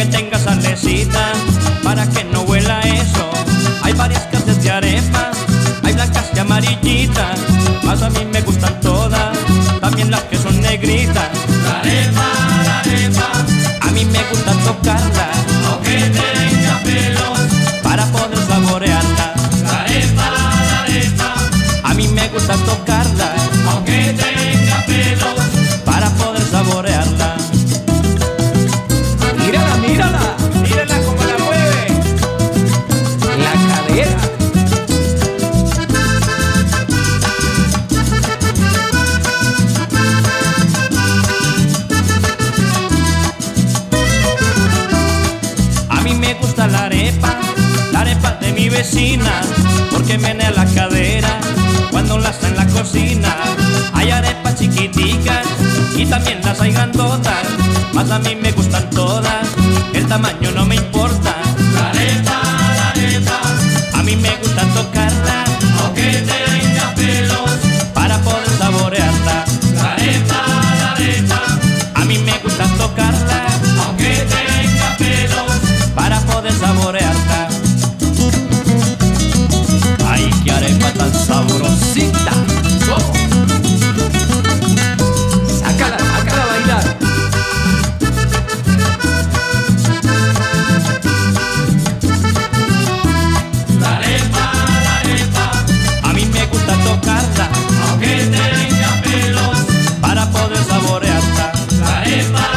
tenga salecita para que no huela eso. Hay varias clases de arepa, hay blancas y amarillitas, más a mí me gustan todas, también las que son negritas. La arepa, a mí me gusta tocarla, aunque tenga pelos, para poder saborearla. la arepa, A mí me gusta tocarla, aunque tenga pelos, para poder saborearla. Mírala, mírala, mírala como la mueve. La cadera. A mí me gusta la arepa de mi vecina, porque menea la cadera cuando la está en la cocina. Hay arepas chiquiticas y también las hay grandotas, más a mí me gustan todas, el tamaño no me importa. la arepa, A mí me gusta tocarla, aunque tenga pelos, para poder saborearla. la arepa, A mí me gusta tocarla, aunque tenga pelos, para poder saborearla. Ay, qué arepa tan sabrosita. ¿Cómo? Sácala, sácala a bailar. la arepa, A mí me gusta tocarla, aunque tenga pelos, para poder saborearla. la arepa,